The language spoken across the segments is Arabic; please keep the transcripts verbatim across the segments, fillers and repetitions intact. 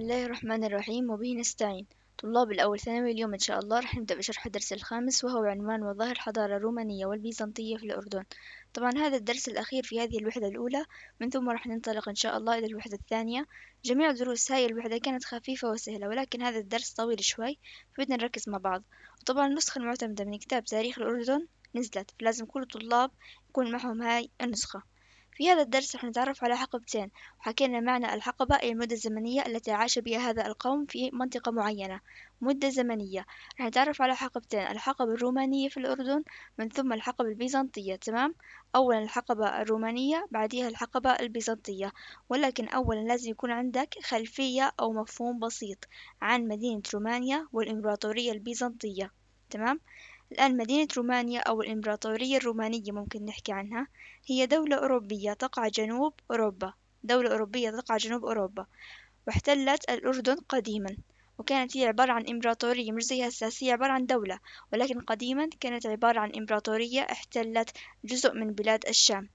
الله الرحمن الرحيم وبه نستعين. طلاب الأول ثانوي، اليوم إن شاء الله رح نبدأ بشرح الدرس الخامس، وهو عنوان مظاهر الحضارة الرومانية والبيزنطية في الأردن. طبعا هذا الدرس الأخير في هذه الوحدة الأولى، من ثم رح ننطلق إن شاء الله إلى الوحدة الثانية. جميع دروس هاي الوحدة كانت خفيفة وسهلة، ولكن هذا الدرس طويل شوي، فبدنا نركز مع بعض. وطبعا النسخة المعتمدة من كتاب تاريخ الأردن نزلت، فلازم كل الطلاب يكون معهم هاي النسخة. في هذا الدرس رح نتعرف على حقبتين، وحكينا معنى الحقبة أي المدة الزمنية التي عاش بها هذا القوم في منطقة معينة. مدة زمنية. رح نتعرف على حقبتين، الحقبة الرومانية في الأردن، من ثم الحقبة البيزنطية. تمام. أولا الحقبة الرومانية، بعدها الحقبة البيزنطية. ولكن أولا لازم يكون عندك خلفية أو مفهوم بسيط عن مدينة رومانيا والإمبراطورية البيزنطية. تمام. الآن مدينة رومانيا أو الإمبراطورية الرومانية ممكن نحكي عنها. هي دولة أوروبية تقع جنوب أوروبا. دولة أوروبية تقع جنوب أوروبا، واحتلت الأردن قديما. وكانت هي عبارة عن إمبراطورية، مش زي هسه هي عبارة عن دولة، ولكن قديما كانت عبارة عن إمبراطورية احتلت جزء من بلاد الشام.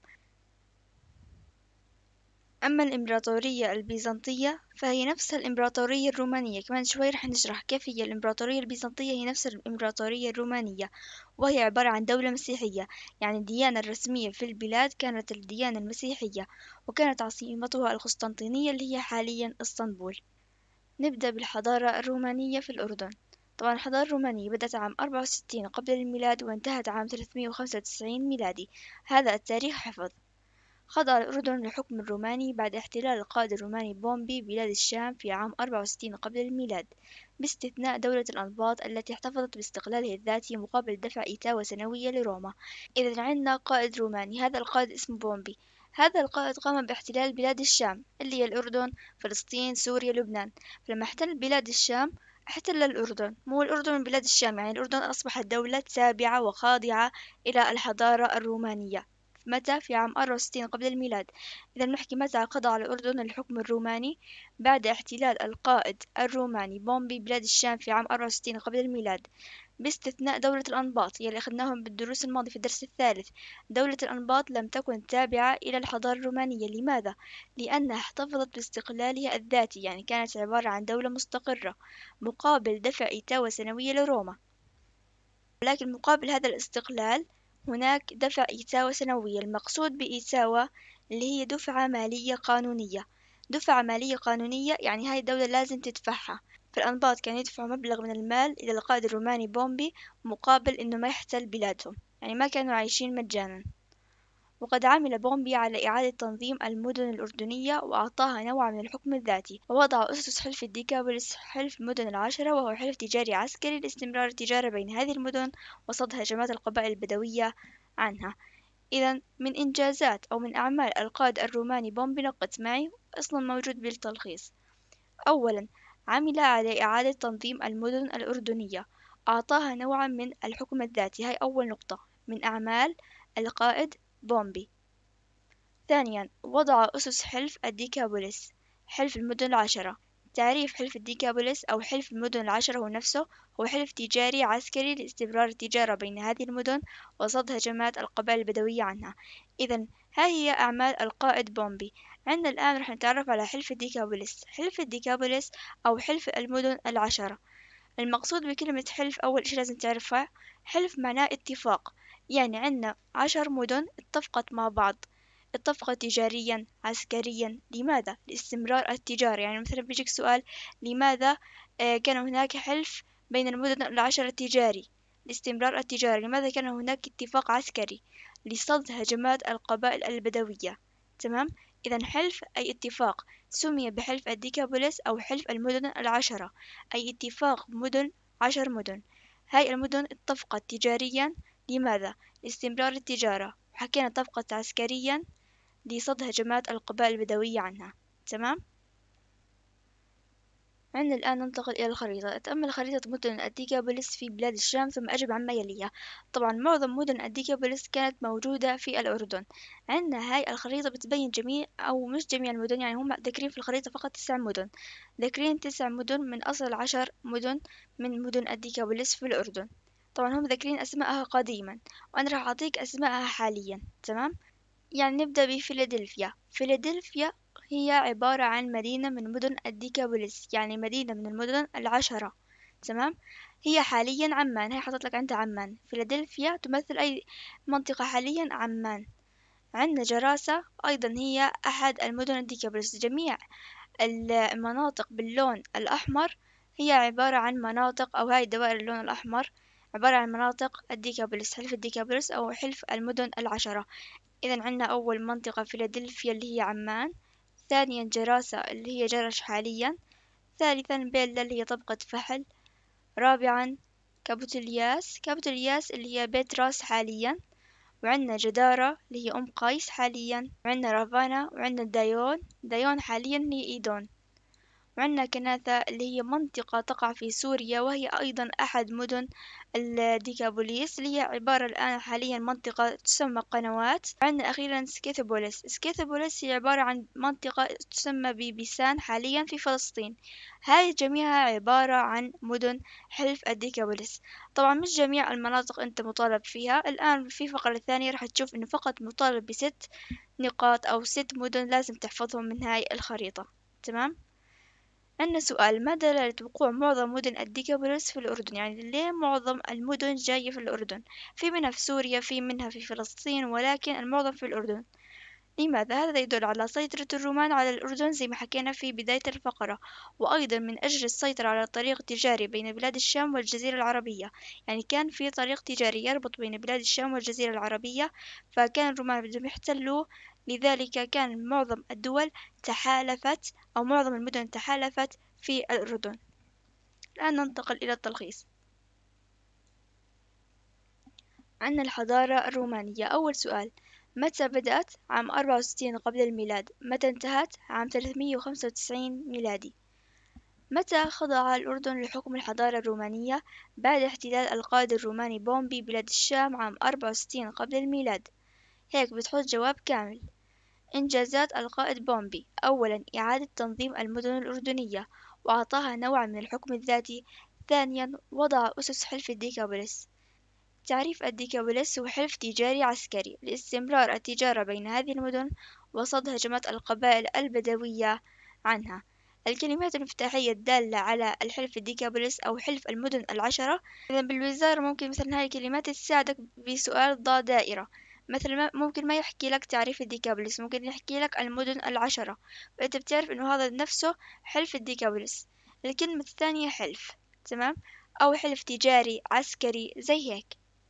أما الإمبراطورية البيزنطية فهي نفسها الإمبراطورية الرومانية، كمان شوي رح نشرح كيف هي الإمبراطورية البيزنطية هي نفس الإمبراطورية الرومانية. وهي عبارة عن دولة مسيحية، يعني الديانة الرسمية في البلاد كانت الديانة المسيحية، وكانت عاصمتها القسطنطينية اللي هي حاليا اسطنبول. نبدأ بالحضارة الرومانية في الأردن. طبعا الحضارة الرومانية بدأت عام أربعة وستين قبل الميلاد وانتهت عام ثلاثمئة وخمسة وتسعين ميلادي. هذا التاريخ حفظ. خضع الأردن للحكم الروماني بعد احتلال القائد الروماني بومبي بلاد الشام في عام أربعة وستين قبل الميلاد، باستثناء دولة الأنباط التي احتفظت باستقلالها الذاتي مقابل دفع إتاوة سنوية لروما. إذا عندنا قائد روماني، هذا القائد اسمه بومبي. هذا القائد قام باحتلال بلاد الشام اللي هي الأردن، فلسطين، سوريا، لبنان. فلما احتل بلاد الشام احتل الأردن، مو الأردن من بلاد الشام، يعني الأردن أصبحت دولة تابعة وخاضعة إلى الحضارة الرومانية. متى؟ في عام أربعة وستين قبل الميلاد. إذا نحكي متى خضع الأردن للحكم الروماني؟ بعد احتلال القائد الروماني بومبي بلاد الشام في عام أربعة وستين قبل الميلاد، باستثناء دولة الأنباط يلي أخذناهم بالدروس الماضية في الدرس الثالث. دولة الأنباط لم تكن تابعة إلى الحضارة الرومانية. لماذا؟ لأنها احتفظت باستقلالها الذاتي، يعني كانت عبارة عن دولة مستقرة مقابل دفع إتاوة سنوية لروما. ولكن مقابل هذا الاستقلال هناك دفع إيتاوا سنوية. المقصود بإيتاوا اللي هي دفعة مالية قانونية. دفعة مالية قانونية يعني هاي الدولة لازم تدفعها. فالأنباط كانوا يدفعوا مبلغ من المال إلى القائد الروماني بومبي مقابل إنه ما يحتل بلادهم، يعني ما كانوا عايشين مجانا. وقد عمل بومبي على إعادة تنظيم المدن الأردنية وأعطاها نوع من الحكم الذاتي، ووضع أسس حلف الديكابوليس، حلف المدن العشرة، وهو حلف تجاري عسكري لاستمرار التجارة بين هذه المدن وصد هجمات القبائل البدوية عنها. إذا من إنجازات أو من أعمال القائد الروماني بومبي، نقط معي أصلا موجود بالتلخيص. أولا، عمل على إعادة تنظيم المدن الأردنية، أعطاها نوعا من الحكم الذاتي. هاي أول نقطة من أعمال القائد بومبي. ثانيا، وضع أسس حلف الديكابوليس، حلف المدن العشرة. تعريف حلف الديكابوليس أو حلف المدن العشرة هو نفسه، هو حلف تجاري عسكري لاستمرار التجارة بين هذه المدن وصد هجمات القبائل البدوية عنها. إذا ها هي أعمال القائد بومبي. عندنا الآن رح نتعرف على حلف الديكابوليس. حلف الديكابوليس أو حلف المدن العشرة، المقصود بكلمة حلف أول إشي لازم تعرفها، حلف معناه اتفاق. يعني عندنا عشر مدن اتفقت مع بعض، اتفقت تجاريا عسكريا. لماذا؟ لاستمرار التجارة. يعني مثلا بيجيك سؤال، لماذا آه، كان هناك حلف بين المدن العشر التجاري؟ لاستمرار التجارة. لماذا كان هناك اتفاق عسكري؟ لصد هجمات القبائل البدوية. تمام. إذا حلف أي اتفاق، سمي بحلف الديكابوليس أو حلف المدن العشرة، أي اتفاق مدن، عشر مدن. هاي المدن اتفقت تجاريا. لماذا؟ لاستمرار التجارة. وحكينا اتفقت عسكريا لصد هجمات القبائل البدوية عنها. تمام. عندنا الآن ننتقل إلى الخريطة. أتأمل خريطة مدن الديكابوليس في بلاد الشام ثم أجب عما يليها. طبعا معظم مدن الديكابوليس كانت موجودة في الأردن. عندنا هاي الخريطة بتبين جميع أو مش جميع المدن، يعني هم ذاكرين في الخريطة فقط تسع مدن. ذاكرين تسع مدن من أصل عشر مدن من مدن الديكابوليس في الأردن. طبعا هم ذاكرين أسماءها قديما، وأنا راح أعطيك أسماءها حاليا. تمام. يعني نبدأ بفيلادلفيا. فيلادلفيا هي عبارة عن مدينة من مدن الديكابوليس، يعني مدينة من المدن العشرة. تمام. هي حاليا عمان، هي حطت لك عندها عمان. فيلادلفيا تمثل أي منطقة حاليا؟ عمان. عندنا جراسة أيضا هي أحد المدن الديكابوليس. جميع المناطق باللون الأحمر هي عبارة عن مناطق، أو هاي الدوائر اللون الأحمر عبارة عن مناطق الديكابوليس، حلف الديكابوليس أو حلف المدن العشرة. إذا عندنا أول منطقة فيلادلفيا اللي هي عمان، ثانيا جراسة اللي هي جرش حاليا، ثالثا بيلا اللي هي طبقة فحل، رابعا كابوتلياس، كابوتلياس اللي هي بيت راس حاليا، وعندنا جدارة اللي هي أم قيس حاليا، وعندنا رافانا، وعندنا دايون، دايون حاليا هي إيدون، وعندنا كناثة اللي هي منطقة تقع في سوريا وهي أيضا أحد مدن الديكابوليس، اللي هي عبارة الآن حاليا منطقة تسمى قنوات. وعندنا أخيرا سكيثوبوليس، سكيثوبوليس هي عبارة عن منطقة تسمى ببيسان حاليا في فلسطين. هاي جميعها عبارة عن مدن حلف الديكابوليس. طبعا مش جميع المناطق أنت مطالب فيها. الآن في الفقرة الثانية راح تشوف أنه فقط مطالب بست نقاط أو ست مدن لازم تحفظهم من هاي الخريطة. تمام. عندنا سؤال: ما دلالة وقوع معظم مدن الديكابوليس في الأردن؟ يعني ليه معظم المدن جاية في الأردن؟ في منها في سوريا، في منها في فلسطين، ولكن المعظم في الأردن. لماذا؟ هذا يدل على سيطرة الرومان على الأردن زي ما حكينا في بداية الفقرة، وأيضا من أجل السيطرة على الطريق التجاري بين بلاد الشام والجزيرة العربية. يعني كان في طريق تجاري يربط بين بلاد الشام والجزيرة العربية، فكان الرومان بدهم يحتلوه. لذلك كان معظم الدول تحالفت، أو معظم المدن تحالفت في الأردن. الآن ننتقل إلى التلخيص. عندنا الحضارة الرومانية. أول سؤال: متى بدأت؟ عام أربعة وستين قبل الميلاد. متى انتهت؟ عام ثلاثمئة وخمسة وتسعين ميلادي. متى خضع الأردن لحكم الحضارة الرومانية؟ بعد احتلال القائد الروماني بومبي بلاد الشام عام أربعة وستين قبل الميلاد. هيك بتحط جواب كامل. إنجازات القائد بومبي: أولا إعادة تنظيم المدن الأردنية وأعطاها نوعا من الحكم الذاتي. ثانيا وضع أسس حلف الديكابوليس. تعريف الديكابوليس هو حلف تجاري عسكري لاستمرار التجارة بين هذه المدن وصد هجمات القبائل البدوية عنها. الكلمات المفتاحية الدالة على الحلف الديكابوليس أو حلف المدن العشرة. إذا بالوزارة ممكن مثلا هاي الكلمات تساعدك بسؤال ضع دائرة. مثلا ممكن ما يحكي لك تعريف الديكابوليس، ممكن يحكي لك المدن العشرة، فأنت بتعرف إنه هذا نفسه حلف الديكابوليس. الكلمة الثانية حلف. تمام. أو حلف تجاري عسكري زي هيك.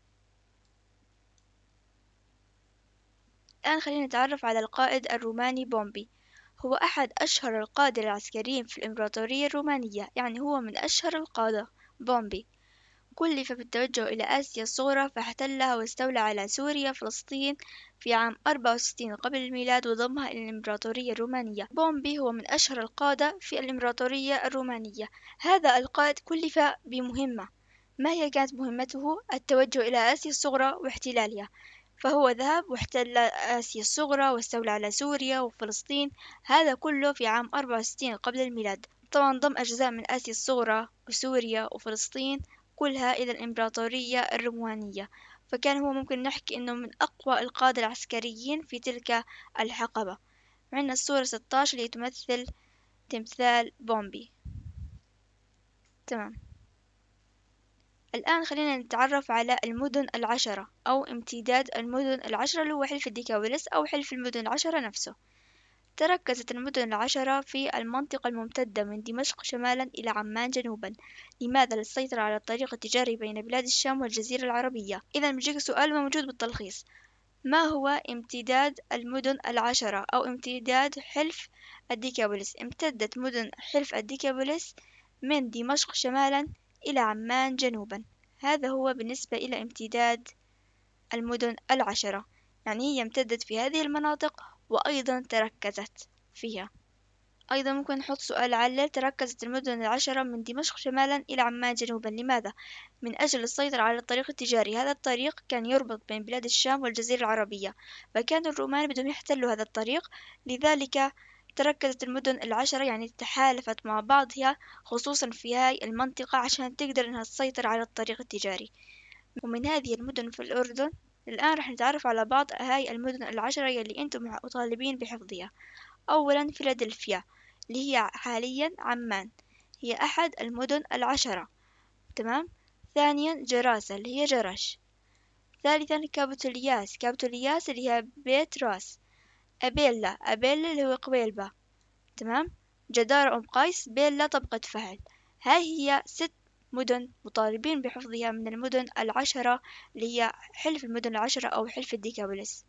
الآن خلينا نتعرف على القائد الروماني بومبي. هو أحد أشهر القادة العسكريين في الإمبراطورية الرومانية، يعني هو من أشهر القادة. بومبي كلف بالتوجه إلى آسيا الصغرى فاحتلها واستولى على سوريا فلسطين في عام أربعة وستين قبل الميلاد وضمها إلى الإمبراطورية الرومانية. بومبي هو من أشهر القادة في الإمبراطورية الرومانية. هذا القائد كلف بمهمة. ما هي كانت مهمته؟ التوجه إلى آسيا الصغرى واحتلالها. فهو ذهب واحتل آسيا الصغرى واستولى على سوريا وفلسطين، هذا كله في عام أربعة وستين قبل الميلاد. طبعا ضم أجزاء من آسيا الصغرى وسوريا وفلسطين كلها إلى الإمبراطورية الرومانية. فكان هو ممكن نحكي إنه من أقوى القادة العسكريين في تلك الحقبة. عندنا الصورة ستة عشر اللي تمثل تمثال بومبي. تمام. الآن خلينا نتعرف على المدن العشرة أو امتداد المدن العشرة اللي هو حلف الديكابوليس أو حلف المدن العشرة نفسه. تركزت المدن العشرة في المنطقة الممتدة من دمشق شمالا إلى عمان جنوبا. لماذا؟ للسيطرة على الطريق التجاري بين بلاد الشام والجزيرة العربية. إذا بيجيك سؤال موجود بالتلخيص: ما هو امتداد المدن العشرة أو امتداد حلف الديكابوليس؟ امتدت مدن حلف الديكابوليس من دمشق شمالا إلى عمان جنوبا. هذا هو بالنسبة إلى امتداد المدن العشرة، يعني هي امتدت في هذه المناطق وأيضا تركزت فيها. أيضا ممكن نحط سؤال علل: تركزت المدن العشرة من دمشق شمالا إلى عمان جنوبا. لماذا؟ من أجل السيطرة على الطريق التجاري. هذا الطريق كان يربط بين بلاد الشام والجزيرة العربية، فكان الرومان بدهم يحتلوا هذا الطريق. لذلك تركزت المدن العشرة، يعني تحالفت مع بعضها خصوصا في هاي المنطقة عشان تقدر إنها تسيطر على الطريق التجاري. ومن هذه المدن في الأردن الآن رح نتعرف على بعض هاي المدن العشرة يلي أنتم مطالبين بحفظها. أولا فيلادلفيا اللي هي حاليا عمان، هي أحد المدن العشرة. تمام. ثانيا جراسة اللي هي جرش. ثالثا كابوتولياس، كابوتولياس اللي هي بيت راس. أبيلا، أبيلا اللي هو قبيلبة. تمام. جدار أم قيس، بيلا طبقة فهد. هاي هي ست مدن مطالبين بحفظها من المدن العشرة اللي هي حلف المدن العشرة أو حلف الديكابوليس.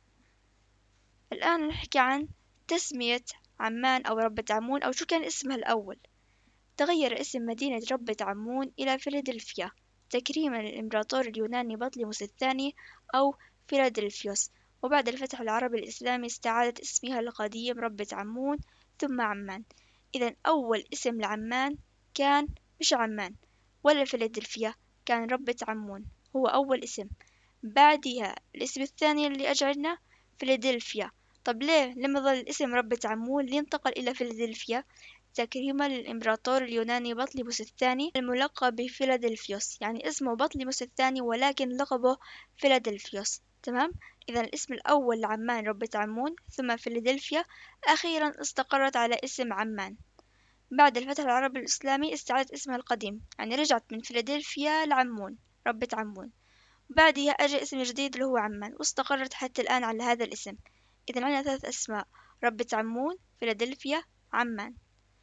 الآن نحكي عن تسمية عمان أو ربة عمون، أو شو كان اسمها الأول. تغير اسم مدينة ربة عمون إلى فيلادلفيا تكريما للإمبراطور اليوناني بطليموس الثاني أو فيلادلفيوس، وبعد الفتح العربي الإسلامي استعادت اسمها القديم ربة عمون ثم عمان. إذا أول اسم لعمان كان مش عمان ولا فيلادلفيا، كان ربة عمون هو أول اسم. بعدها الاسم الثاني اللي أجعلنا فيلادلفيا. طب ليه لما ظل الاسم ربة عمون لينتقل إلى فيلادلفيا؟ تكريما للإمبراطور اليوناني بطليموس الثاني الملقب بفيلادلفيوس، يعني اسمه بطليموس الثاني ولكن لقبه فيلادلفيوس. تمام. إذا الاسم الأول لعمان ربة عمون ثم فيلادلفيا، أخيرا استقرت على اسم عمان. بعد الفتح العربي الإسلامي استعادت اسمها القديم، يعني رجعت من فيلادلفيا لعمون ربة عمون. بعدها أجى اسم جديد اللي هو عمان، واستقرت حتى الآن على هذا الاسم. إذا عندنا ثلاث أسماء: ربة عمون، فيلادلفيا، عمان.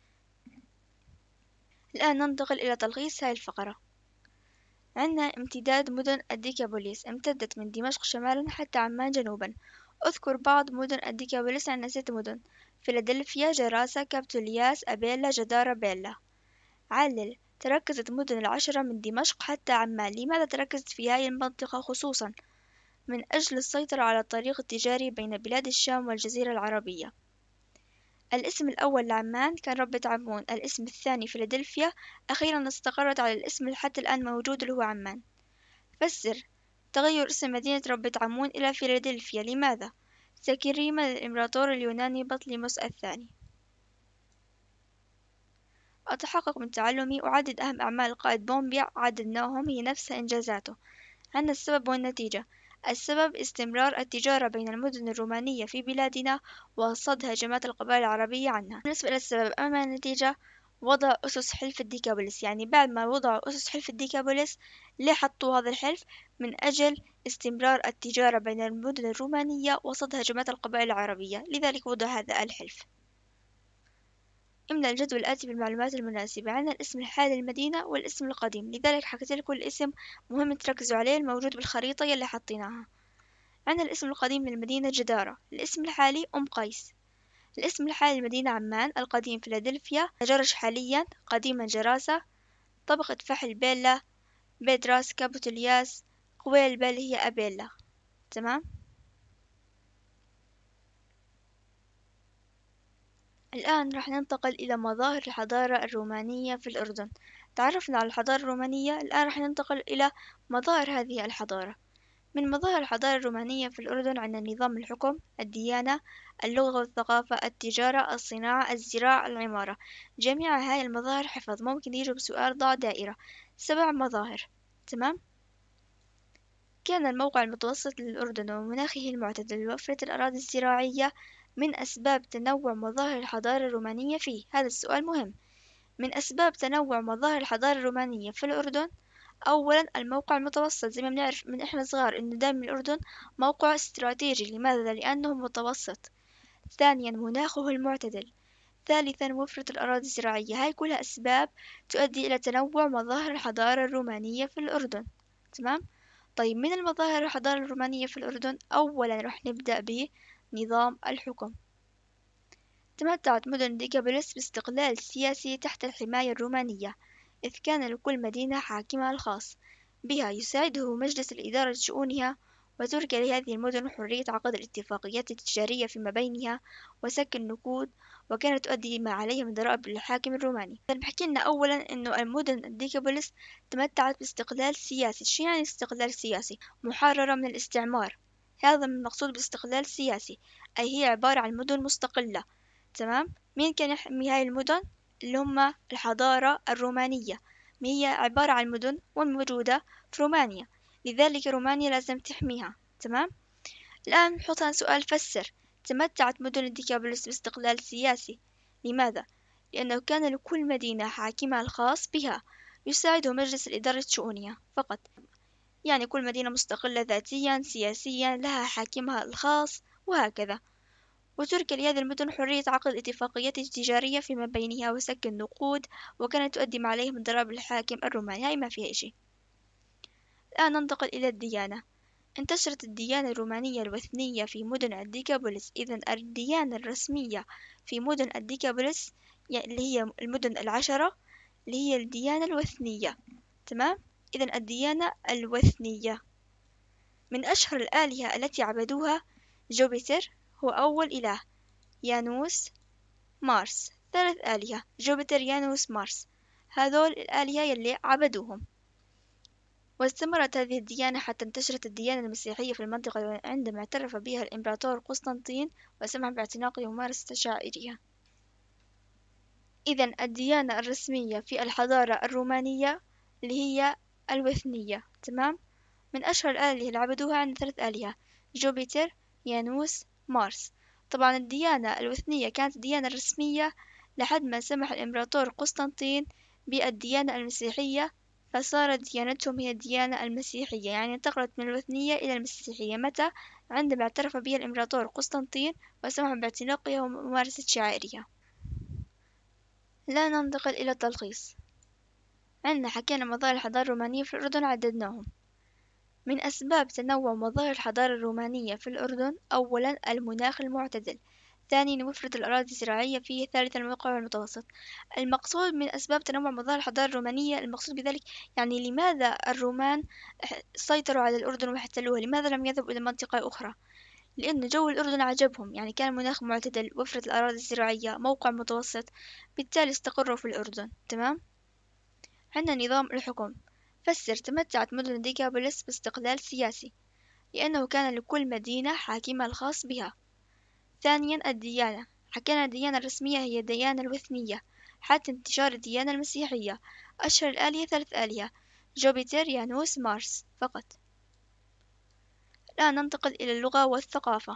الآن ننتقل إلى تلخيص هاي الفقرة. عندنا امتداد مدن الديكابوليس، امتدت من دمشق شمالا حتى عمان جنوبا. أذكر بعض مدن الديكابوليس. عندنا ست مدن: فيلادلفيا، جراسة، كابتولياس، أبيلا، جدارة، بيلا. علل. تركزت مدن العشرة من دمشق حتى عمان. لماذا تركزت في هذه المنطقة خصوصا؟ من أجل السيطرة على الطريق التجاري بين بلاد الشام والجزيرة العربية. الاسم الأول لعمان كان ربة عمون، الاسم الثاني فيلادلفيا، أخيرا استقرت على الاسم اللي حتى الآن موجود اللي هو عمان. فسر. تغير اسم مدينة ربة عمون إلى فيلادلفيا لماذا؟ تكريما للإمبراطور اليوناني بطليموس الثاني. أتحقق من تعلمي أعدد أهم أعمال القائد بومبيا، عددناهم هي نفسها إنجازاته. عندنا السبب والنتيجة. السبب استمرار التجارة بين المدن الرومانية في بلادنا وصد هجمات القبائل العربية عنها. بالنسبة إلى السبب، أما النتيجة وضع أسس حلف الديكابوليس. يعني بعد ما وضعوا أسس حلف الديكابوليس، ليه حطوا هذا الحلف؟ من أجل استمرار التجارة بين المدن الرومانية وصد هجمات القبائل العربية، لذلك وضع هذا الحلف. املأ الجدول الآتي بالمعلومات المناسبة. عندنا الاسم الحالي للمدينة والاسم القديم، لذلك حكيت لكم الاسم مهم تركزوا عليه الموجود بالخريطة يلي حطيناها. عندنا الاسم القديم للمدينة جدارة، الاسم الحالي أم قيس. الاسم الحالي للمدينة عمان، القديم فيلادلفيا، جرش حاليا، قديما جراسة، طبقة فحل بيلا، بيت راس كابوتولياس، قويلبة اللي هي أبيلا. تمام. الآن راح ننتقل إلى مظاهر الحضارة الرومانية في الأردن. تعرفنا على الحضارة الرومانية، الآن راح ننتقل إلى مظاهر هذه الحضارة. من مظاهر الحضارة الرومانية في الأردن عندنا نظام الحكم، الديانة، اللغة والثقافة، التجارة، الصناعة، الزراعة، العمارة. جميع هاي المظاهر حفظ، ممكن يجوا بسؤال ضع دائرة. سبع مظاهر. تمام. كان الموقع المتوسط للأردن ومناخه المعتدل ووفرة الأراضي الزراعية من أسباب تنوع مظاهر الحضارة الرومانية فيه. هذا السؤال مهم. من أسباب تنوع مظاهر الحضارة الرومانية في الأردن: أولا الموقع المتوسط. زي ما بنعرف من إحنا صغار إنه دائما الأردن موقع استراتيجي. لماذا؟ لأنه متوسط. ثانيا مناخه المعتدل. ثالثا وفرة الأراضي الزراعية. هاي كلها أسباب تؤدي إلى تنوع مظاهر الحضارة الرومانية في الأردن. تمام. طيب من المظاهر الحضارة الرومانية في الأردن، أولا رح نبدأ بنظام الحكم. تمتعت مدن ديكابوليس باستقلال سياسي تحت الحماية الرومانية، إذ كان لكل مدينة حاكمها الخاص بها يساعده مجلس الإدارة لشؤونها، وترك لهذه المدن حرية عقد الاتفاقيات التجارية فيما بينها وسك النقود، وكانت تؤدي ما عليها من ضرائب للحاكم الروماني. نحكي لنا أولا إنه المدن الديكابوليس تمتعت باستقلال سياسي. شو يعني استقلال سياسي؟ محررة من الاستعمار. هذا من المقصود باستقلال سياسي، أي هي عبارة عن مدن مستقلة. تمام. مين كان يحمي هاي المدن؟ اللي هم الحضارة الرومانية. هي عبارة عن مدن وموجودة في رومانيا، لذلك رومانيا لازم تحميها. تمام. الآن نحط سؤال فسر. تمتعت مدن الديكابوليس باستقلال سياسي. لماذا؟ لأنه كان لكل مدينة حاكمها الخاص بها يساعده مجلس الإدارة شؤونها فقط. يعني كل مدينة مستقلة ذاتيا سياسيا لها حاكمها الخاص وهكذا. وترك لهذه المدن حرية عقد اتفاقيات تجارية فيما بينها وسك النقود، وكانت تؤدي عليهم من ضرائب الحاكم الروماني. هاي ما فيها شيء. الآن ننتقل إلى الديانة. انتشرت الديانة الرومانية الوثنية في مدن الديكابوليس. إذن الديانة الرسمية في مدن الديكابوليس اللي هي المدن العشرة اللي هي الديانة الوثنية. تمام؟ إذن الديانة الوثنية من أشهر الآلهة التي عبدوها جوبيتر هو أول إله، يانوس، مارس. ثلاث آلهة جوبيتر يانوس مارس، هذول الآلهة يلي عبدوهم. واستمرت هذه الديانة حتى انتشرت الديانة المسيحية في المنطقة عندما اعترف بها الإمبراطور قسطنطين وسمح باعتناقه وممارسة شعائرها. إذن الديانة الرسمية في الحضارة الرومانية اللي هي الوثنية. تمام؟ من أشهر الآلهة اللي عبدوها عندنا ثلاث آلهة جوبيتر يانوس مارس. طبعا الديانة الوثنية كانت الديانة الرسمية لحد ما سمح الإمبراطور قسطنطين بالديانة المسيحية، فصارت ديانتهم هي الديانة المسيحية. يعني انتقلت من الوثنية إلى المسيحية متى؟ عندما اعترف بها الإمبراطور قسطنطين وسمح باعتناقها وممارسة شعائرها. لا ننتقل إلى التلخيص. عندنا حكينا مظاهر الحضارة الرومانية في الأردن عددناهم. من أسباب تنوع مظاهر الحضارة الرومانية في الأردن: أولا المناخ المعتدل، ثانيا وفرة الأراضي الزراعية فيه، ثالثا الموقع المتوسط. المقصود من أسباب تنوع مظاهر الحضارة الرومانية، المقصود بذلك يعني لماذا الرومان سيطروا على الأردن واحتلوها؟ لماذا لم يذهبوا إلى منطقة أخرى؟ لأن جو الأردن عجبهم، يعني كان مناخ معتدل، وفرة الأراضي الزراعية، موقع متوسط، بالتالي استقروا في الأردن. تمام؟ عندنا نظام الحكم. فسر: تمتعت مدن ديكابوليس باستقلال سياسي لأنه كان لكل مدينة حاكمها الخاص بها. ثانيا الديانة. حكينا الديانة الرسمية هي الديانة الوثنية حتى انتشار الديانة المسيحية. أشهر الآلهة ثلاث آلهة جوبيتر يانوس مارس فقط. الآن ننتقل إلى اللغة والثقافة.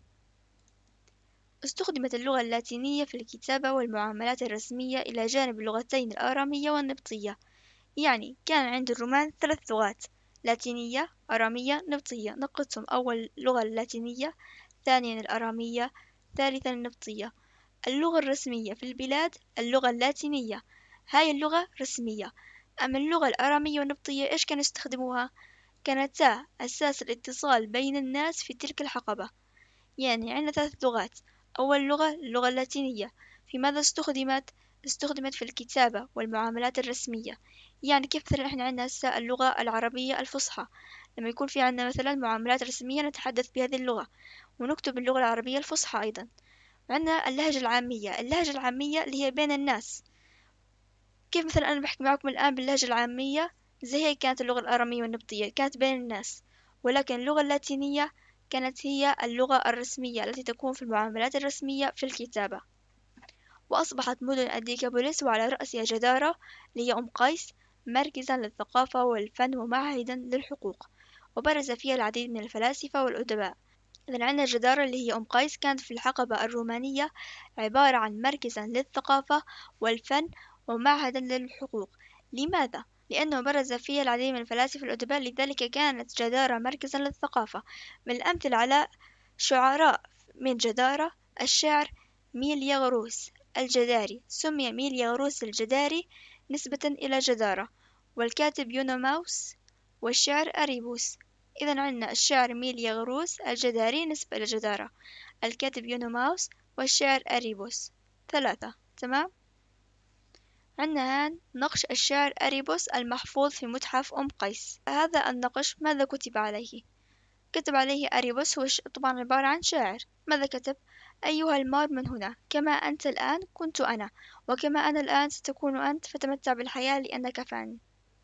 استخدمت اللغة اللاتينية في الكتابة والمعاملات الرسمية إلى جانب اللغتين الآرامية والنبطية. يعني كان عند الرومان ثلاث لغات: لاتينية، أرامية، نبطية. نقصهم: أول لغة اللاتينية، ثانيا الأرامية، ثالثا النبطية. اللغة الرسمية في البلاد اللغة اللاتينية، هاي اللغة رسمية. أما اللغة الأرامية والنبطية إيش كانوا يستخدموها؟ كانتا أساس الاتصال بين الناس في تلك الحقبة. يعني عندنا ثلاث لغات. أول لغة اللغة اللاتينية، في ماذا استخدمت؟ استخدمت في الكتابة والمعاملات الرسمية. يعني كيف مثلا احنا عندنا هسه اللغة العربية الفصحى، لما يكون في عندنا مثلا معاملات رسمية نتحدث بهذه اللغة ونكتب اللغة العربية الفصحى. أيضا عندنا اللهجة العامية. اللهجة العامية اللي هي بين الناس. كيف مثلا أنا بحكي معكم الآن باللهجة العامية، زي هيك كانت اللغة الآرامية والنبطية، كانت بين الناس. ولكن اللغة اللاتينية كانت هي اللغة الرسمية التي تكون في المعاملات الرسمية في الكتابة. وأصبحت مدن الديكابوليس وعلى رأسها جدارة اللي هي أم قيس مركزا للثقافة والفن ومعهدا للحقوق، وبرز فيها العديد من الفلاسفة والأدباء. إذن عندنا جدارة اللي هي أم قيس كانت في الحقبة الرومانية عبارة عن مركزا للثقافة والفن ومعهدا للحقوق. لماذا؟ لأنه برز فيها العديد من الفلاسفة والأدباء، لذلك كانت جدارة مركزا للثقافة. من الأمثلة على شعراء من جدارة الشاعر ميلياغروس الجداري، سمي ميلياغروس الجداري نسبة إلى جدارة، والكاتب يونوماوس، والشاعر أريبوس. إذا عندنا الشاعر ميلياغروس الجداري نسبة إلى جدارة، الكاتب يونوماوس، والشاعر أريبوس. ثلاثة. تمام؟ عندنا هان نقش الشاعر أريبوس المحفوظ في متحف أم قيس. هذا النقش ماذا كتب عليه؟ كتب عليه أريبوس، هو طبعا عبارة عن شاعر. ماذا كتب؟ أيها المار من هنا، كما أنت الآن كنت أنا، وكما أنا الآن ستكون أنت، فتمتع بالحياة لأنك فاني.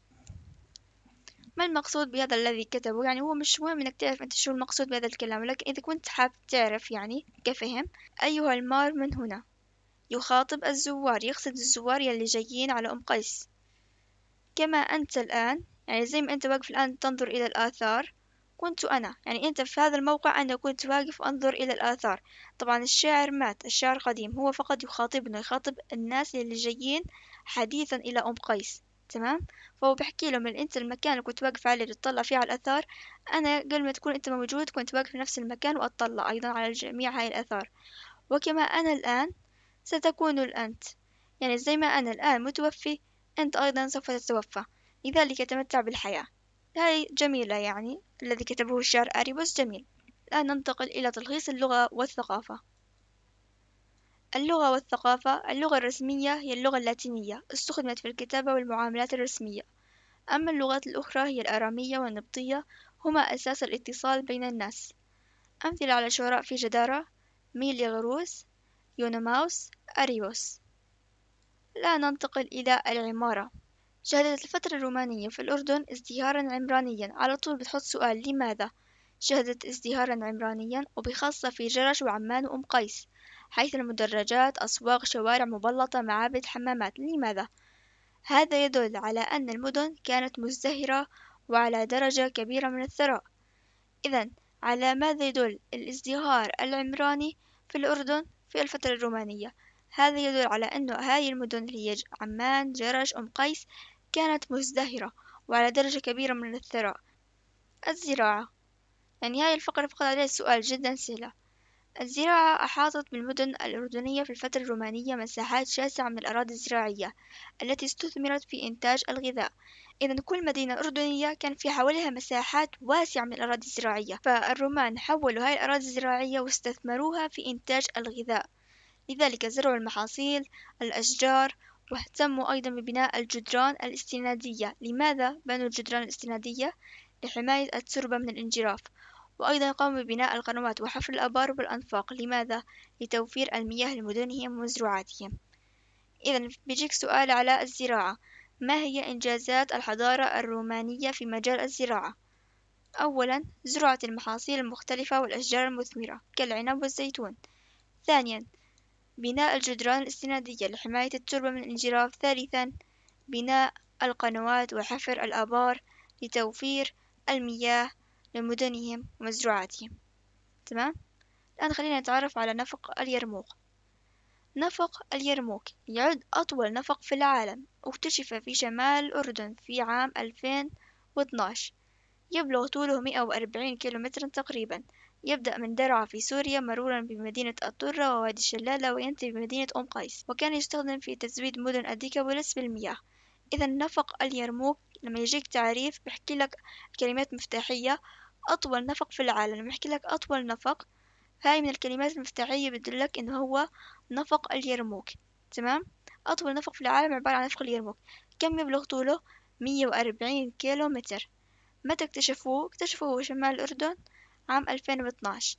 ما المقصود بهذا الذي كتبه؟ يعني هو مش مهم إنك تعرف أنت شو المقصود بهذا الكلام، لكن إذا كنت حاب تعرف يعني كفهم. أيها المار من هنا يخاطب الزوار، يقصد الزوار يلي جايين على أم قيس. كما أنت الآن، يعني زي ما أنت واقف الآن تنظر إلى الآثار، كنت أنا، يعني أنت في هذا الموقع أنا كنت واقف أنظر إلى الآثار. طبعا الشاعر مات، الشاعر قديم، هو فقط يخاطبنا، يخاطب الناس اللي جايين حديثا إلى أم قيس. تمام. فهو بحكي لهم أنت المكان اللي كنت واقف عليه تطلع فيه على الآثار، أنا قبل ما تكون أنت موجود كنت واقف في نفس المكان وأطلع أيضا على جميع هاي الآثار. وكما أنا الآن ستكون الأنت، يعني زي ما أنا الآن متوفي أنت أيضا سوف تتوفى، لذلك تمتع بالحياة. هاي جميلة، يعني الذي كتبه الشاعر أريبوس جميل. الآن ننتقل إلى تلخيص اللغة والثقافة. اللغة والثقافة. اللغة الرسمية هي اللغة اللاتينية، استخدمت في الكتابة والمعاملات الرسمية. أما اللغات الأخرى هي الآرامية والنبطية، هما أساس الاتصال بين الناس. أمثلة على شعراء في جدارة: ميليغروس، يوناموس، أريوس. الآن ننتقل إلى العمارة. شهدت الفترة الرومانية في الأردن ازدهارا عمرانيا. على طول بتحط سؤال لماذا؟ شهدت ازدهارا عمرانيا وبخاصة في جرش وعمان وأم قيس، حيث المدرجات، أسواق، شوارع مبلطة، معابد، حمامات. لماذا؟ هذا يدل على أن المدن كانت مزدهرة وعلى درجة كبيرة من الثراء. إذن على ماذا يدل الازدهار العمراني في الأردن في الفترة الرومانية؟ هذا يدل على أن هذه المدن اللي هي عمان، جرش، أم قيس كانت مزدهرة وعلى درجة كبيرة من الثراء. الزراعة، يعني هاي الفقرة فقط عليها سؤال جدا سهلة. الزراعة أحاطت بالمدن الأردنية في الفترة الرومانية مساحات شاسعة من الأراضي الزراعية التي استثمرت في إنتاج الغذاء. إذا كل مدينة أردنية كان في حواليها مساحات واسعة من الأراضي الزراعية، فالرومان حولوا هاي الأراضي الزراعية واستثمروها في إنتاج الغذاء، لذلك زرعوا المحاصيل، الأشجار، واهتموا أيضا ببناء الجدران الاستنادية. لماذا بنوا الجدران الاستنادية؟ لحماية التربة من الانجراف. وأيضا قاموا ببناء القنوات وحفر الآبار والأنفاق. لماذا؟ لتوفير المياه لمدنهم ومزروعاتهم. إذا بيجيك سؤال على الزراعة: ما هي إنجازات الحضارة الرومانية في مجال الزراعة؟ أولا، زراعة المحاصيل المختلفة والأشجار المثمرة كالعنب والزيتون. ثانيا، بناء الجدران الاستنادية لحماية التربة من الانجراف. ثالثا، بناء القنوات وحفر الآبار لتوفير المياه لمدنهم ومزروعاتهم. تمام. الآن خلينا نتعرف على نفق اليرموك. نفق اليرموك يعد أطول نفق في العالم، اكتشف في شمال الأردن في عام ألفين واثناشر. يبلغ طوله مئة وأربعين كيلومترا تقريبا، يبدأ من درعا في سوريا مرورا بمدينة الطرة ووادي الشلالة وينتهي بمدينة أم قيس، وكان يستخدم في تزويد مدن الديكابوليس بالمياه. إذا نفق اليرموك لما يجيك تعريف بحكي لك كلمات مفتاحية: أطول نفق في العالم. لما يحكي لك أطول نفق، هاي من الكلمات المفتاحية بتدلك إنه هو نفق اليرموك. تمام. أطول نفق في العالم عبارة عن نفق اليرموك. كم يبلغ طوله؟ مية وأربعين كيلو متر. متى اكتشفوه؟ اكتشفوه شمال الأردن عام ألفين واثناشر.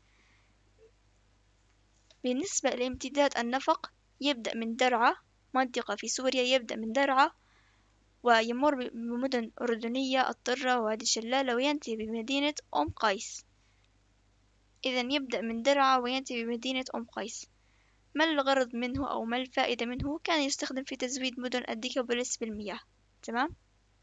بالنسبة لامتداد النفق، يبدأ من درعا، منطقة في سوريا، يبدأ من درعا ويمر بمدن أردنية الطرة ووادي الشلالة وينتهي بمدينة أم قيس. إذا يبدأ من درعا وينتهي بمدينة أم قيس. ما الغرض منه أو ما الفائدة منه؟ كان يستخدم في تزويد مدن الديكابوليس بالمياه. تمام.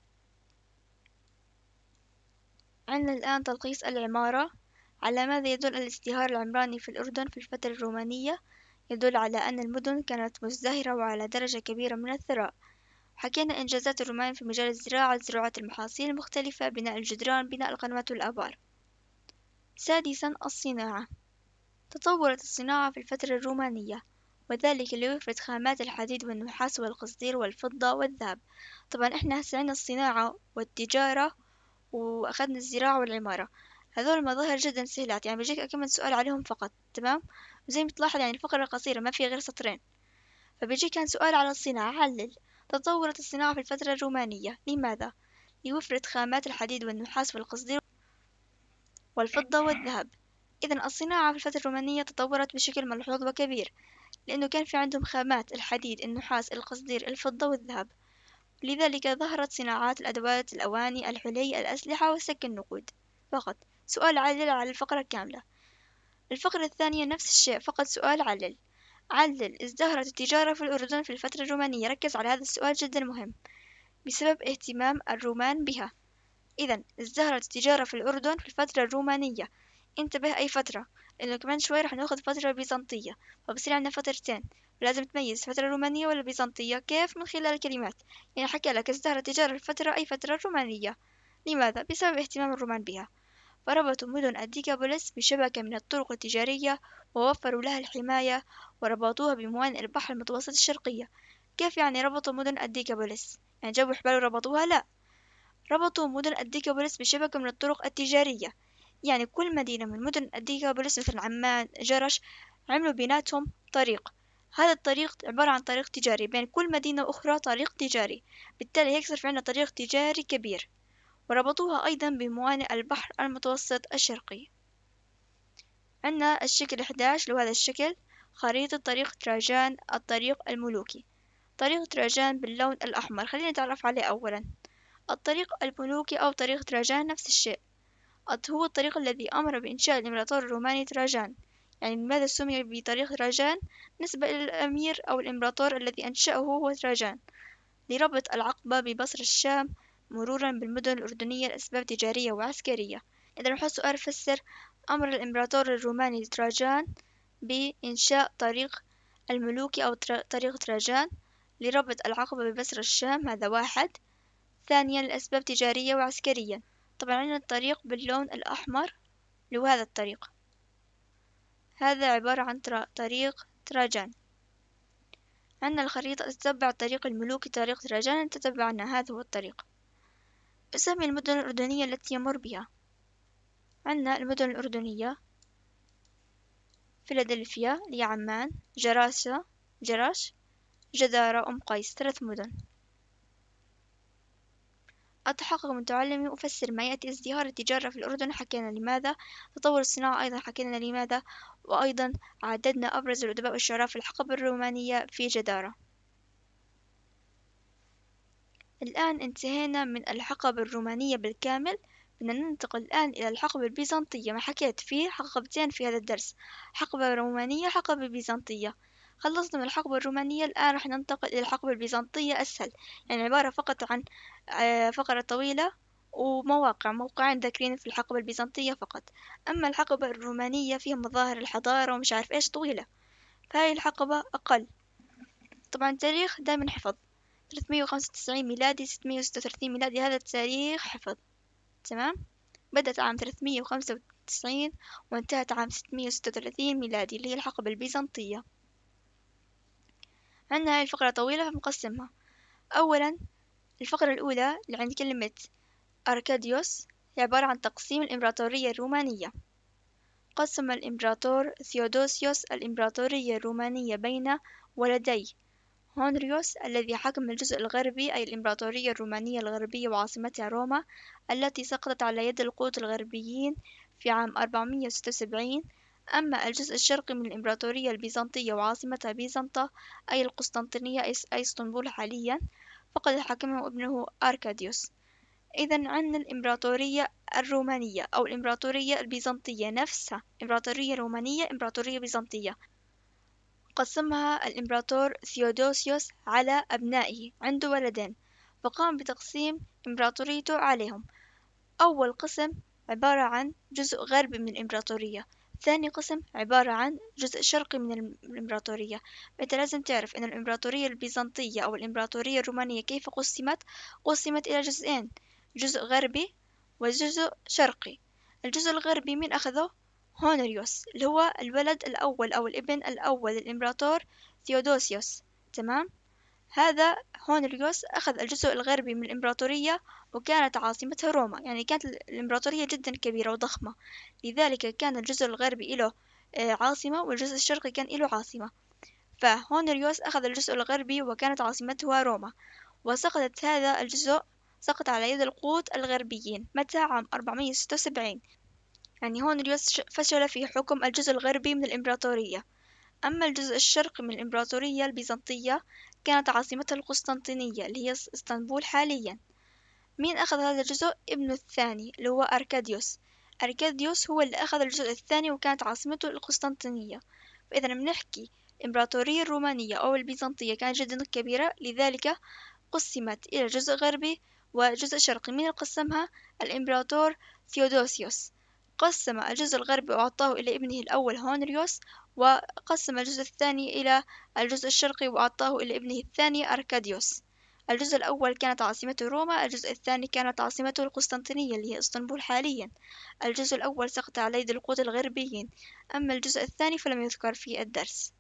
عندنا الآن تلخيص العمارة. على ماذا يدل الازدهار العمراني في الأردن في الفترة الرومانية؟ يدل على أن المدن كانت مزدهرة وعلى درجة كبيرة من الثراء. حكينا إنجازات الرومان في مجال الزراعة: زراعة المحاصيل المختلفة، بناء الجدران، بناء القنوات والآبار. سادسا، الصناعة. تطورت الصناعة في الفترة الرومانية، وذلك لوفرة خامات الحديد والنحاس والقصدير والفضة والذهب. طبعا احنا هسه عنا الصناعة والتجارة وأخذنا الزراعة والعمارة، هذول مظاهر جدا سهلات، يعني بيجيك كم سؤال عليهم فقط. تمام. وزي ما تلاحظ يعني الفقرة قصيرة ما في غير سطرين، فبيجيك كان سؤال على الصناعة. علل. تطورت الصناعة في الفترة الرومانية. لماذا؟ لوفرة خامات الحديد والنحاس والقصدير والفضة والذهب. إذا الصناعة في الفترة الرومانية تطورت بشكل ملحوظ وكبير، لأنه كان في عندهم خامات الحديد، النحاس، القصدير، الفضة والذهب. لذلك ظهرت صناعات الأدوات، الأواني، الحلي، الأسلحة وسك النقود. فقط سؤال علل على الفقرة كاملة. الفقرة الثانية نفس الشيء، فقط سؤال علل. علل. ازدهرت التجارة في الأردن في الفترة الرومانية. ركز على هذا السؤال جدا مهم. بسبب اهتمام الرومان بها. إذا ازدهرت التجارة في الأردن في الفترة الرومانية. انتبه أي فترة، لأنه كمان شوي رح ناخذ فترة بيزنطية، فبصير عندنا فترتين، لازم تميز الفترة الرومانية ولا البيزنطية. كيف؟ من خلال الكلمات. يعني حكى لك ازدهرت التجارة في الفترة أي فترة رومانية. لماذا؟ بسبب اهتمام الرومان بها، فربطوا مدن الديكابوليس بشبكة من الطرق التجارية ووفروا لها الحماية، وربطوها بموانئ البحر المتوسط الشرقية. كيف يعني ربطوا مدن الديكابوليس؟ يعني جابوا حبال وربطوها؟ لا، ربطوا مدن الديكابوليس بشبكة من الطرق التجارية. يعني كل مدينة من مدن الديكابوليس مثل عمان، جرش، عملوا بيناتهم طريق. هذا الطريق عبارة عن طريق تجاري بين كل مدينة وأخرى، طريق تجاري، بالتالي هيك صار في عنا طريق تجاري كبير. وربطوها أيضا بموانئ البحر المتوسط الشرقي. عندنا الشكل إحدى عشر لهذا الشكل، خريطة طريق تراجان، الطريق الملوكي. طريق تراجان باللون الأحمر، خلينا نتعرف عليه أولا. الطريق الملوكي أو طريق تراجان نفس الشيء، هو الطريق الذي أمر بإنشاء الإمبراطور الروماني تراجان. يعني لماذا سمي بطريق تراجان؟ نسبة إلى الأمير أو الإمبراطور الذي أنشأه هو تراجان، لربط العقبة ببصر الشام مرورا بالمدن الأردنية لأسباب تجارية وعسكرية. إذا نحط سؤال فسر أمر الإمبراطور الروماني تراجان بإنشاء طريق الملوكي أو طريق تراجان لربط العقبة ببصر الشام، هذا واحد. ثانيا لأسباب تجارية وعسكرية. طبعا عندنا الطريق باللون الأحمر اللي هو هذا الطريق، هذا عبارة عن طريق تراجان. عندنا الخريطة تتبع الطريق الملوكي طريق تراجان، تتبعنا هذا هو الطريق. أسامي المدن الأردنية التي يمر بها. عندنا المدن الأردنية: فيلادلفيا لعمان، جراسة جراش، جدارة، أم قيس، ثلاث مدن. أتحقق متعلمي أفسر ما يأتي: ازدهار التجارة في الأردن، حكينا لماذا. تطور الصناعة أيضا حكينا لماذا. وأيضا عددنا أبرز الأدباء والشعراء في الحقبة الرومانية في جدارة. الآن انتهينا من الحقبة الرومانية بالكامل، بدنا ننتقل الآن إلى الحقبة البيزنطية. ما حكيت فيه حقبتين في هذا الدرس، حقبة رومانية حقبة بيزنطية. خلصنا من الحقبة الرومانية، الآن رح ننتقل إلى الحقبة البيزنطية أسهل، يعني عبارة فقط عن فقرة طويلة ومواقع موقعين ذاكرين في الحقبة البيزنطية فقط. أما الحقبة الرومانية فيها مظاهر الحضارة ومش عارف إيش طويلة، فهاي الحقبة أقل. طبعا تاريخ دائما حفظ، ثلاثمية وخمسة وتسعين ميلادي ستمية وستة وثلاثين ميلادي، هذا التاريخ حفظ. تمام، بدأت عام ثلاثمية وخمسة وتسعين وانتهت عام ستمية وستة وثلاثين ميلادي اللي هي الحقبة البيزنطية. عندنا هاي الفقرة طويلة فنقسمها. أولا الفقرة الأولى اللي عند كلمة أركاديوس هي عبارة عن تقسيم الإمبراطورية الرومانية. قسم الإمبراطور ثيودوسيوس الإمبراطورية الرومانية بين ولدي هونريوس الذي حكم الجزء الغربي أي الإمبراطورية الرومانية الغربية وعاصمتها روما، التي سقطت على يد القوط الغربيين في عام أربعمية وستة وسبعين. أما الجزء الشرقي من الإمبراطورية البيزنطية وعاصمتها بيزنطة أي القسطنطينية أي اسطنبول حاليا، فقد حكمه ابنه أركاديوس. إذا عندنا الإمبراطورية الرومانية أو الإمبراطورية البيزنطية نفسها، إمبراطورية رومانية إمبراطورية بيزنطية. قسمها الإمبراطور ثيودوسيوس على أبنائه، عنده ولدين، فقام بتقسيم إمبراطوريته عليهم. أول قسم عبارة عن جزء غربي من الإمبراطورية، ثاني قسم عبارة عن جزء شرقي من الإمبراطورية. أنت لازم تعرف أن الإمبراطورية البيزنطية أو الإمبراطورية الرومانية كيف قسمت؟ قسمت إلى جزئين، جزء غربي وجزء شرقي. الجزء الغربي من أخذه؟ هونوريوس اللي هو الولد الأول أو الابن الأول للإمبراطور ثيودوسيوس. تمام، هذا هونوريوس أخذ الجزء الغربي من الإمبراطورية وكانت عاصمتها روما، يعني كانت الإمبراطورية جدا كبيرة وضخمة، لذلك كان الجزء الغربي له عاصمة والجزء الشرقي كان له عاصمة. فهونوريوس أخذ الجزء الغربي وكانت عاصمتها روما، وسقطت هذا الجزء سقط على يد القوط الغربيين متى؟ عام أربعمية وستة وسبعين. يعني هونوريوس فشل في حكم الجزء الغربي من الإمبراطورية. أما الجزء الشرقي من الإمبراطورية البيزنطية كانت عاصمتها القسطنطينية اللي هي اسطنبول حاليا. مين أخذ هذا الجزء؟ ابنه الثاني اللي هو أركاديوس. أركاديوس هو اللي أخذ الجزء الثاني وكانت عاصمته القسطنطينية. فإذا بنحكي الإمبراطورية الرومانية أو البيزنطية كانت جدا كبيرة، لذلك قسمت إلى جزء غربي والجزء الشرقي مين قسمها؟ الإمبراطور ثيودوسيوس. قسم الجزء الغربي وأعطاه إلى ابنه الأول هونريوس، وقسم الجزء الثاني إلى الجزء الشرقي وأعطاه إلى ابنه الثاني أركاديوس. الجزء الأول كانت عاصمته روما، الجزء الثاني كانت عاصمته القسطنطينية اللي هي اسطنبول حاليا. الجزء الأول سقط على يد القوط الغربيين، أما الجزء الثاني فلم يذكر في الدرس.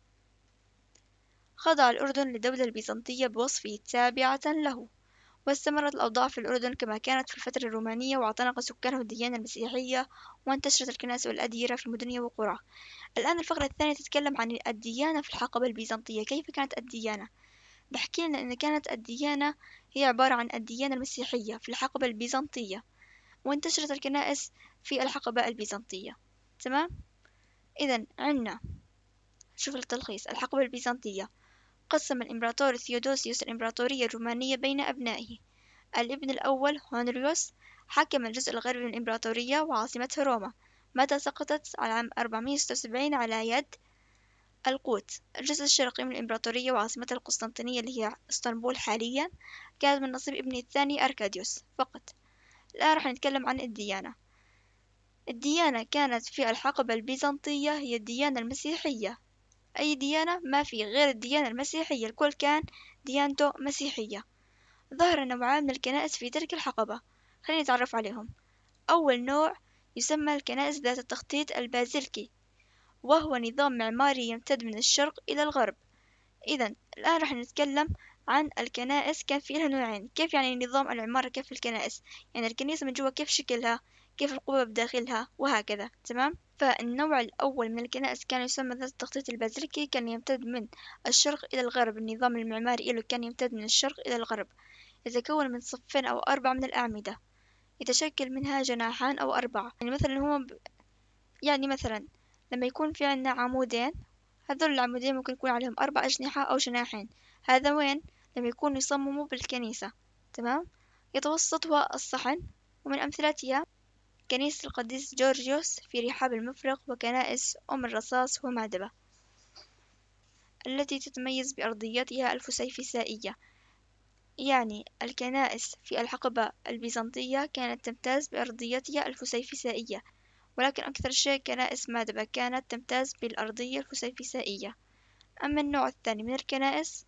خضع الأردن للدولة البيزنطية بوصفه تابعة له، واستمرت الأوضاع في الأردن كما كانت في الفترة الرومانية، واعتنق سكانه الديانة المسيحية، وانتشرت الكنائس والأديرة في المدن والقرى. الآن الفقرة الثانية تتكلم عن الديانة في الحقبة البيزنطية. كيف كانت الديانة؟ بحكي لنا إن كانت الديانة هي عبارة عن الديانة المسيحية في الحقبة البيزنطية، وانتشرت الكنائس في الحقبة البيزنطية. تمام؟ إذا عنا شوف التلخيص. الحقبة البيزنطية: قسم الإمبراطور ثيودوسيوس الإمبراطورية الرومانية بين أبنائه. الابن الأول هونريوس حكم الجزء الغربي من الإمبراطورية وعاصمته روما، متى سقطت على عام أربعمائة وستة وسبعين على يد القوط. الجزء الشرقي من الإمبراطورية وعاصمتها القسطنطينية اللي هي اسطنبول حاليا كانت من نصيب ابنه الثاني أركاديوس فقط. الآن راح نتكلم عن الديانة. الديانة كانت في الحقبة البيزنطية هي الديانة المسيحية. أي ديانة؟ ما في غير الديانة المسيحية، الكل كان ديانته مسيحية. ظهر نوعان من الكنائس في تلك الحقبة، خلينا نتعرف عليهم. أول نوع يسمى الكنائس ذات التخطيط البازلكي، وهو نظام معماري يمتد من الشرق إلى الغرب. إذا الآن راح نتكلم عن الكنائس. كان في لها نوعين. كيف يعني نظام العمارة؟ كيف الكنائس؟ يعني الكنيسة من جوا كيف شكلها، كيف القبة بداخلها، وهكذا. تمام. فالنوع الأول من الكنائس كان يسمى ذات التخطيط البازلكي، كان يمتد من الشرق إلى الغرب. النظام المعماري له كان يمتد من الشرق إلى الغرب، يتكون من صفين أو أربعة من الأعمدة، يتشكل منها جناحان أو أربعة. يعني مثلا هو ب... يعني مثلا لما يكون في عنا عمودين، هذول العمودين ممكن يكون عليهم أربع أجنحة أو جناحين. هذا وين؟ لما يكونوا يصمموا بالكنيسة. تمام. يتوسط هو الصحن، ومن أمثلتها كنيسة القديس جورجيوس في رحاب المفرق، وكنائس أم الرصاص ومادبة التي تتميز بأرضيتها الفسيفسائية. يعني الكنائس في الحقبة البيزنطية كانت تمتاز بأرضيتها الفسيفسائية، ولكن أكثر شيء كنائس مادبة كانت تمتاز بالأرضية الفسيفسائية. أما النوع الثاني من الكنائس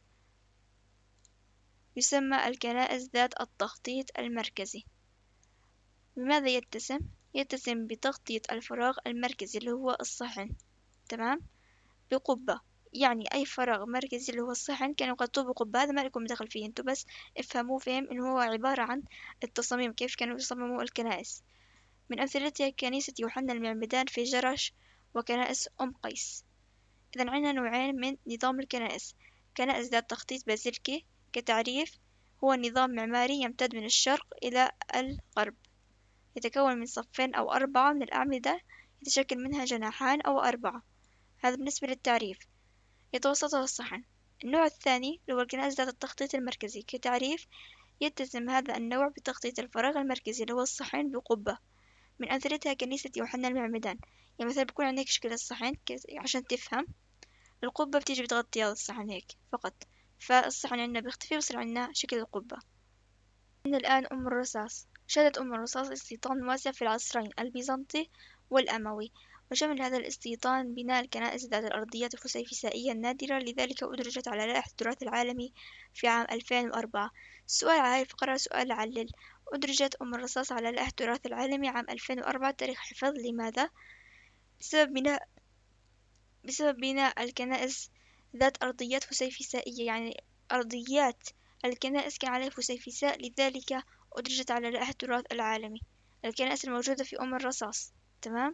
يسمى الكنائس ذات التخطيط المركزي. بماذا يتسم؟ يتسم بتغطية الفراغ المركزي اللي هو الصحن. تمام. بقبة. يعني أي فراغ مركزي اللي هو الصحن كانوا يغطوه بقبة. هذا ما لكم دخل فيه، انتوا بس افهموه فهم إنه هو عبارة عن التصاميم، كيف كانوا يصمموا الكنائس. من أمثلتها كنيسة يوحنا المعمدان في جرش، وكنائس أم قيس. إذا عندنا نوعين من نظام الكنائس: كنائس ذات تخطيط بازلكي كتعريف هو نظام معماري يمتد من الشرق إلى الغرب، يتكون من صفين أو أربعة من الأعمدة، يتشكل منها جناحان أو أربعة. هذا بالنسبة للتعريف. يتوسطها الصحن. النوع الثاني هو الكنائس ذات التخطيط المركزي كتعريف يتسم هذا النوع بتخطيط الفراغ المركزي اللي هو الصحن بقبة. من أمثلتها كنيسة يوحنا المعمدان. يعني مثلا بيكون عندك شكل الصحن عشان تفهم، القبة بتيجي بتغطي هذا الصحن هيك فقط، فالصحن عندنا بيختفي ويصير عندنا شكل القبة. عندنا الآن أم الرصاص. شهدت أم الرصاص استيطان واسع في العصرين البيزنطي والأموي، وشمل هذا الاستيطان بناء الكنائس ذات الأرضيات الفسيفسائية النادرة، لذلك أدرجت على لائحة التراث العالمي في عام ألفين وأربعة. السؤال على هاي الفقرة سؤال علل. أدرجت أم الرصاص على لائحة التراث العالمي عام ألفين وأربعة. تاريخ حفظ. لماذا؟ بسبب بناء بسبب بناء الكنائس ذات أرضيات فسيفسائية. يعني أرضيات الكنائس كان عليها فسيفساء، لذلك أدرجت على لائحة التراث العالمي الكنائس الموجودة في أم الرصاص. تمام.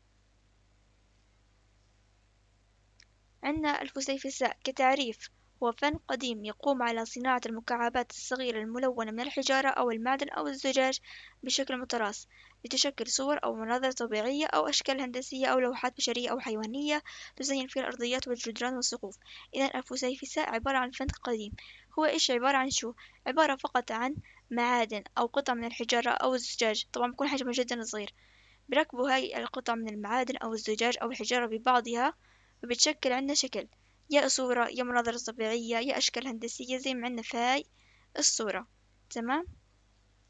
عندنا الفسيفساء كتعريف هو فن قديم يقوم على صناعة المكعبات الصغيرة الملونة من الحجارة أو المعدن أو الزجاج بشكل متراص، لتشكل صور أو مناظر طبيعية أو أشكال هندسية أو لوحات بشرية أو حيوانية تزين فيها الأرضيات والجدران والسقوف. إذا الفسيفساء عبارة عن فن قديم. هو إيش عبارة عن شو؟ عبارة فقط عن معادن أو قطع من الحجارة أو الزجاج، طبعا بيكون حجمه جدا صغير. بركبوا هاي القطع من المعادن أو الزجاج أو الحجارة ببعضها، فبتشكل عنا شكل، يا صورة يا مناظر طبيعية يا أشكال هندسية زي ما عنا في هاي الصورة. تمام.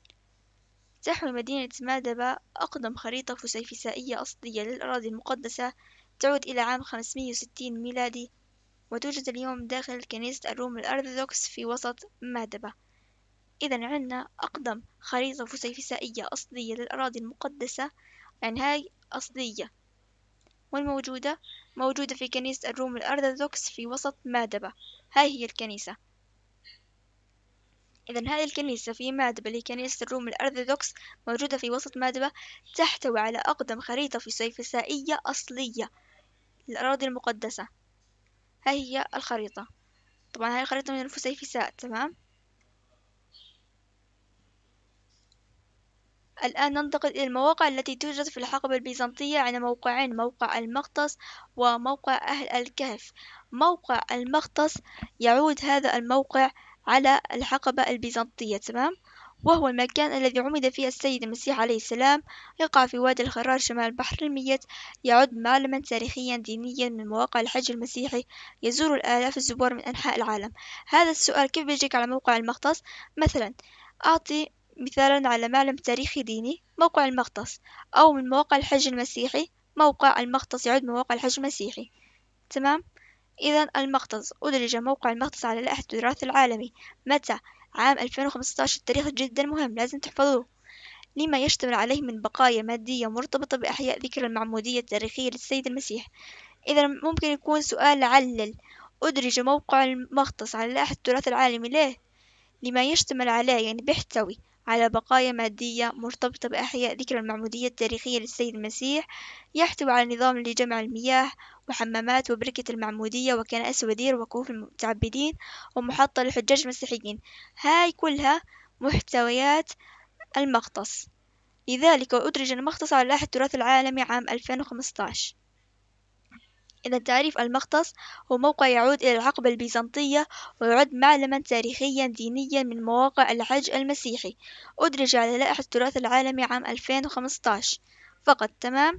تحوي مدينة مادبا أقدم خريطة فسيفسائية أصلية للأراضي المقدسة تعود إلى عام خمسمائة وستين ميلادي، وتوجد اليوم داخل كنيسة الروم الأرثوذكس في وسط مادبا. إذا عندنا أقدم خريطة فسيفسائية أصلية للأراضي المقدسة، يعني هاي أصلية، والموجودة موجودة في كنيسة الروم الأرثوذكس في وسط مادبا. هاي هي الكنيسة. إذا هذه الكنيسة في مادبا اللي هي كنيسة الروم الأرثوذكس موجودة في وسط مادبا، تحتوي على أقدم خريطة فسيفسائية أصلية للأراضي المقدسة. هاي هي الخريطة. طبعا هاي خريطة من الفسيفساء. تمام. الآن ننتقل إلى المواقع التي توجد في الحقبة البيزنطية. عندنا موقعين، موقع المقطس وموقع أهل الكهف. موقع المقطس يعود هذا الموقع على الحقبة البيزنطية. تمام. وهو المكان الذي عُمد فيه السيد المسيح عليه السلام، يقع في وادي الخرار شمال البحر الميت. يعد معلما تاريخيا دينيا من مواقع الحج المسيحي، يزور الآلاف الزوار من أنحاء العالم. هذا السؤال كيف بيجيك على موقع المقطس؟ مثلا أعطي مثالا على معلم تاريخي ديني، موقع المقطس، أو من مواقع الحج المسيحي. موقع المقطس يعد من مواقع الحج المسيحي. تمام. إذا المقطس أدرج موقع المقطس على لائحة التراث العالمي. متى؟ عام ألفين وخمسة عشر. التاريخ جدا مهم، لازم تحفظوه. لما يشتمل عليه من بقايا مادية مرتبطة بإحياء ذكرى المعمودية التاريخية للسيد المسيح. إذا ممكن يكون سؤال علل. أدرج موقع المقطس على لائحة التراث العالمي ليه؟ لما يشتمل عليه، يعني بيحتوي على بقايا مادية مرتبطة بإحياء ذكرى المعمودية التاريخية للسيد المسيح. يحتوي على نظام لجمع المياه وحمامات وبركة المعمودية وكنائس ودير وكهوف المتعبدين ومحطة للحجاج المسيحيين. هاي كلها محتويات المقطس. لذلك أدرج المقطس على لائحة التراث العالمي عام ألفين وخمسة عشر. إذا تعريف المقطس هو موقع يعود إلى الحقبة البيزنطية، ويعد معلما تاريخيا دينيا من مواقع الحج المسيحي. أدرج على لائحة التراث العالمي عام ألفين وخمسة عشر فقط. تمام.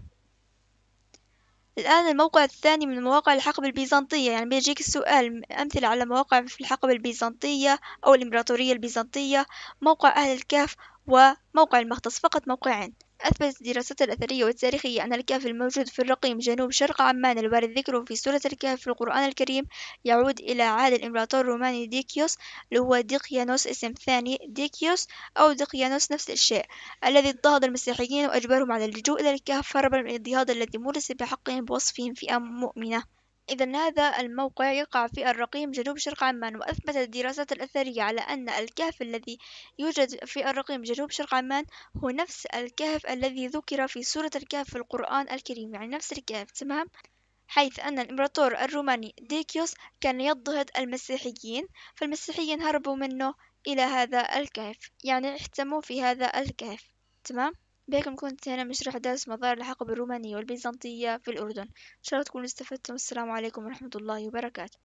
الآن الموقع الثاني من مواقع الحقبة البيزنطية، يعني بيجيك السؤال أمثلة على مواقع في الحقبة البيزنطية أو الإمبراطورية البيزنطية. موقع أهل الكهف وموقع المقطس، فقط موقعين. أثبتت الدراسات الأثرية والتاريخية أن الكهف الموجود في الرقيم جنوب شرق عمان الوارد ذكره في سورة الكهف في القرآن الكريم يعود إلى عهد الإمبراطور الروماني ديكيوس، اللي هو ديقيانوس اسم ثاني ديكيوس أو ديقيانوس نفس الشيء، الذي اضطهد المسيحيين وأجبرهم على اللجوء إلى الكهف هربا من الاضطهاد الذي مورس بحقهم بوصفهم فئة مؤمنة. إذا هذا الموقع يقع في الرقيم جنوب شرق عمان. وأثبتت الدراسات الأثرية على أن الكهف الذي يوجد في الرقيم جنوب شرق عمان هو نفس الكهف الذي ذكر في سورة الكهف في القرآن الكريم، يعني نفس الكهف. تمام. حيث أن الإمبراطور الروماني ديكيوس كان يضطهد المسيحيين، فالمسيحيين هربوا منه إلى هذا الكهف، يعني احتموا في هذا الكهف. تمام. بهيك نكون انتهينا من شرح درس مظاهر الحقبة الرومانية والبيزنطية في الأردن. إن شاء الله تكونوا استفدتم. السلام عليكم ورحمة الله وبركاته.